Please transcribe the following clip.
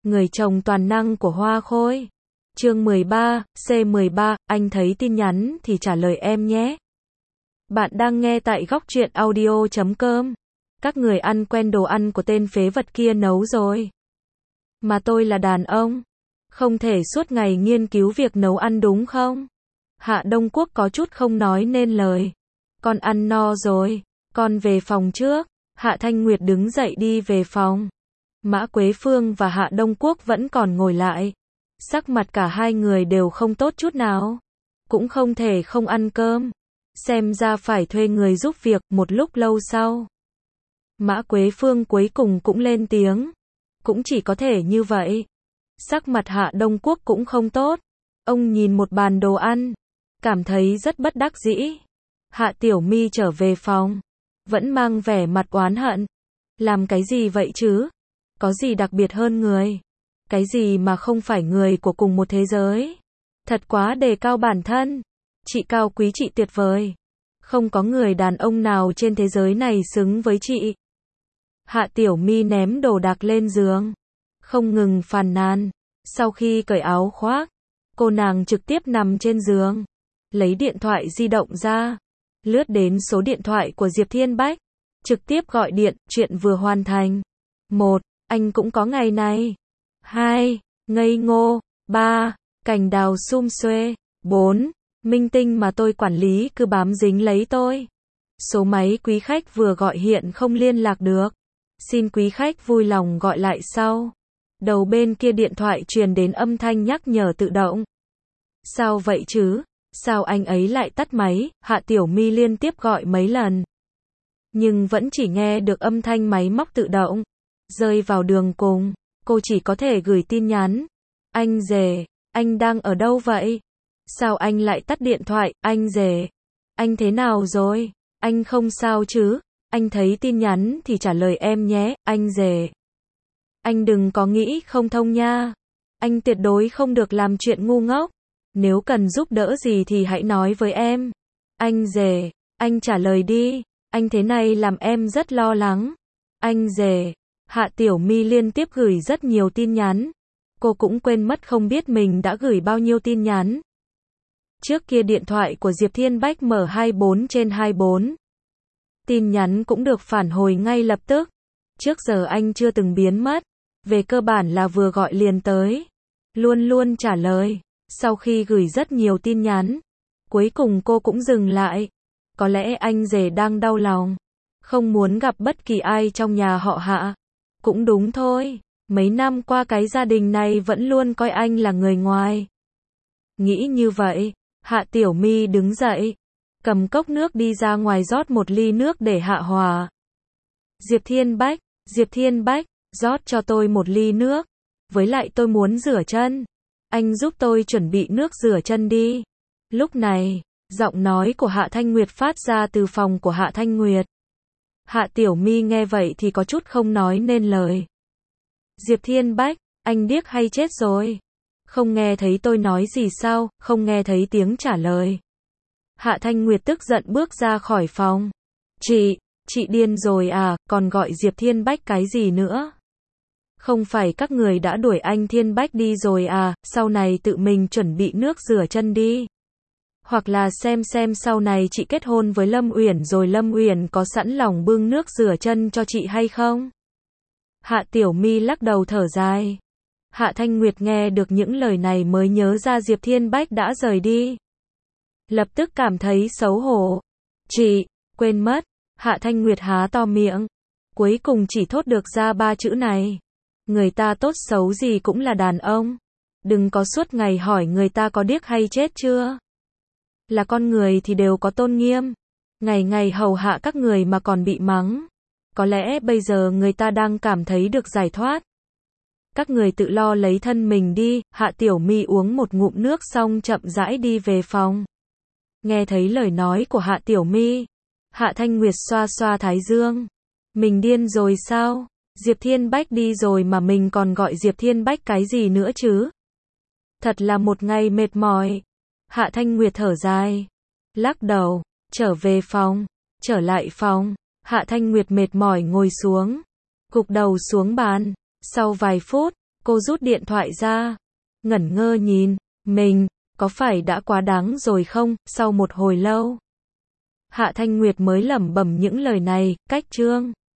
Người chồng toàn năng của Hoa Khôi. Chương 13, C13, anh thấy tin nhắn thì trả lời em nhé. Bạn đang nghe tại góc truyện audio.com. Các người ăn quen đồ ăn của tên phế vật kia nấu rồi. Mà tôi là đàn ông. Không thể suốt ngày nghiên cứu việc nấu ăn đúng không? Hạ Đông Quốc có chút không nói nên lời. Con ăn no rồi. Con về phòng trước. Hạ Thanh Nguyệt đứng dậy đi về phòng. Mã Quế Phương và Hạ Đông Quốc vẫn còn ngồi lại. Sắc mặt cả hai người đều không tốt chút nào. Cũng không thể không ăn cơm. Xem ra phải thuê người giúp việc. Một lúc lâu sau, Mã Quế Phương cuối cùng cũng lên tiếng. Cũng chỉ có thể như vậy. Sắc mặt Hạ Đông Quốc cũng không tốt. Ông nhìn một bàn đồ ăn, cảm thấy rất bất đắc dĩ. Hạ Tiểu My trở về phòng, vẫn mang vẻ mặt oán hận. Làm cái gì vậy chứ? Có gì đặc biệt hơn người? Cái gì mà không phải người của cùng một thế giới? Thật quá đề cao bản thân. Chị cao quý, chị tuyệt vời. Không có người đàn ông nào trên thế giới này xứng với chị. Hạ Tiểu My ném đồ đạc lên giường, không ngừng phàn nàn. Sau khi cởi áo khoác, cô nàng trực tiếp nằm trên giường, lấy điện thoại di động ra, lướt đến số điện thoại của Diệp Thiên Bách, trực tiếp gọi điện. Chuyện vừa hoàn thành. 1. Anh cũng có ngày này. 2. Ngây ngô. 3. Cành đào sum xuê. 4. Minh tinh mà tôi quản lý cứ bám dính lấy tôi. Số máy quý khách vừa gọi hiện không liên lạc được. Xin quý khách vui lòng gọi lại sau. Đầu bên kia điện thoại truyền đến âm thanh nhắc nhở tự động. Sao vậy chứ? Sao anh ấy lại tắt máy? Hạ Tiểu My liên tiếp gọi mấy lần, nhưng vẫn chỉ nghe được âm thanh máy móc tự động. Rơi vào đường cùng, cô chỉ có thể gửi tin nhắn. Anh rể, anh đang ở đâu vậy? Sao anh lại tắt điện thoại? Anh rể, anh thế nào rồi? Anh không sao chứ? Anh thấy tin nhắn thì trả lời em nhé. Anh rể, anh đừng có nghĩ không thông nha. Anh tuyệt đối không được làm chuyện ngu ngốc. Nếu cần giúp đỡ gì thì hãy nói với em. Anh rể, anh trả lời đi. Anh thế này làm em rất lo lắng. Anh rể. Hạ Tiểu My liên tiếp gửi rất nhiều tin nhắn. Cô cũng quên mất không biết mình đã gửi bao nhiêu tin nhắn. Trước kia điện thoại của Diệp Thiên Bách mở 24/24. Tin nhắn cũng được phản hồi ngay lập tức. Trước giờ anh chưa từng biến mất. Về cơ bản là vừa gọi liền tới. Luôn luôn trả lời. Sau khi gửi rất nhiều tin nhắn, cuối cùng cô cũng dừng lại. Có lẽ anh rể đang đau lòng, không muốn gặp bất kỳ ai trong nhà họ Hạ. Cũng đúng thôi, mấy năm qua cái gia đình này vẫn luôn coi anh là người ngoài. Nghĩ như vậy, Hạ Tiểu My đứng dậy, cầm cốc nước đi ra ngoài rót một ly nước để hạ hòa. Diệp Thiên Bách, rót cho tôi một ly nước. Với lại tôi muốn rửa chân. Anh giúp tôi chuẩn bị nước rửa chân đi. Lúc này, giọng nói của Hạ Thanh Nguyệt phát ra từ phòng của Hạ Thanh Nguyệt. Hạ Tiểu My nghe vậy thì có chút không nói nên lời. Diệp Thiên Bách, anh điếc hay chết rồi? Không nghe thấy tôi nói gì sao? Không nghe thấy tiếng trả lời. Hạ Thanh Nguyệt tức giận bước ra khỏi phòng. Chị điên rồi à, còn gọi Diệp Thiên Bách cái gì nữa? Không phải các người đã đuổi anh Thiên Bách đi rồi à, sau này tự mình chuẩn bị nước rửa chân đi. Hoặc là xem sau này chị kết hôn với Lâm Uyển rồi Lâm Uyển có sẵn lòng bưng nước rửa chân cho chị hay không? Hạ Tiểu My lắc đầu thở dài. Hạ Thanh Nguyệt nghe được những lời này mới nhớ ra Diệp Thiên Bách đã rời đi. Lập tức cảm thấy xấu hổ. Chị, quên mất. Hạ Thanh Nguyệt há to miệng. Cuối cùng chỉ thốt được ra 3 chữ này. Người ta tốt xấu gì cũng là đàn ông. Đừng có suốt ngày hỏi người ta có điếc hay chết chưa. Là con người thì đều có tôn nghiêm. Ngày ngày hầu hạ các người mà còn bị mắng. Có lẽ bây giờ người ta đang cảm thấy được giải thoát. Các người tự lo lấy thân mình đi. Hạ Tiểu My uống một ngụm nước xong chậm rãi đi về phòng. Nghe thấy lời nói của Hạ Tiểu My, Hạ Thanh Nguyệt xoa xoa thái dương. Mình điên rồi sao? Diệp Thiên Bách đi rồi mà mình còn gọi Diệp Thiên Bách cái gì nữa chứ? Thật là một ngày mệt mỏi. Hạ Thanh Nguyệt thở dài, lắc đầu, trở lại phòng. Hạ Thanh Nguyệt mệt mỏi ngồi xuống, gục đầu xuống bàn. Sau vài phút, Cô rút điện thoại ra, ngẩn ngơ nhìn mình, có phải đã quá đáng rồi không? Sau một hồi lâu, Hạ Thanh Nguyệt mới lẩm bẩm những lời này, cách Trương